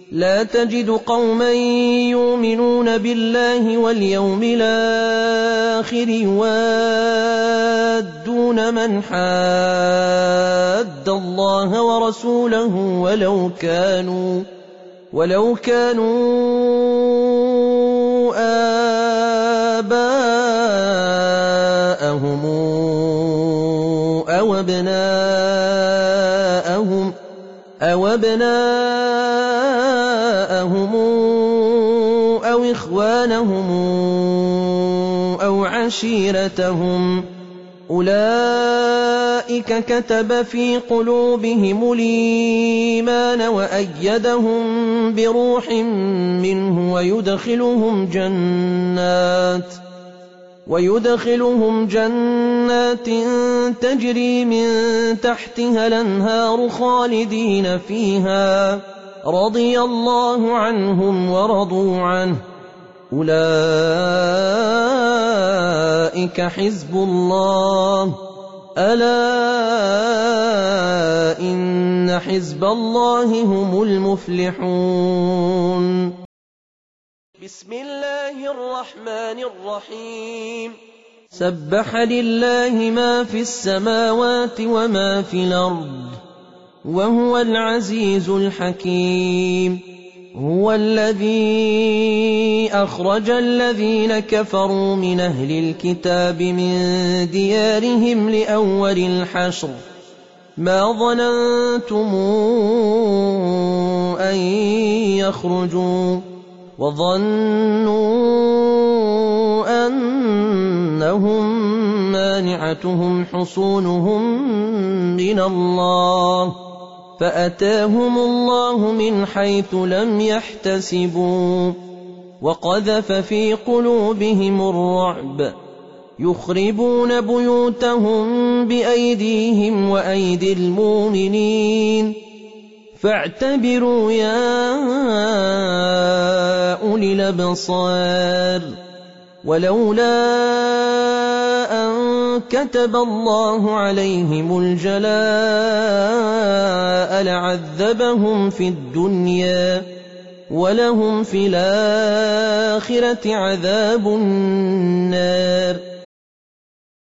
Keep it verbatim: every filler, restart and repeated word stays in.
لا تجد قوما يؤمنون بالله واليوم الآخر يوادون من حاد الله ورسوله ولو كانوا ولو كانوا آباءهم أو أبناءهم أو أبناءهم أو إخوانهم أو عشيرتهم أولئك كتب في قلوبهم الإيمان وأيدهم بروح منه ويدخلهم جنات ويدخلهم جنات تجري من تحتها الأنهار خالدين فيها رضي الله عنهم ورضوا عنه أولئك حزب الله ألا إن حزب الله هم المفلحون. بسم الله الرحمن الرحيم. سبح لله ما في السماوات وما في الأرض وهو العزيز الحكيم. هو الذي أخرج الذين كفروا من أهل الكتاب من ديارهم لأول الحشر ما ظننتم أن يخرجوا وظنوا أنهم مانعتهم حصونهم من الله فأتاهم الله من حيث لم يحتسبوا وقذف في قلوبهم الرعب يخربون بيوتهم بأيديهم وأيدي المؤمنين فاعتبروا يا أولي الأبصار. ولولا أن كتب الله عليهم الجلاء لعذبهم في الدنيا ولهم في الآخرة عذاب النار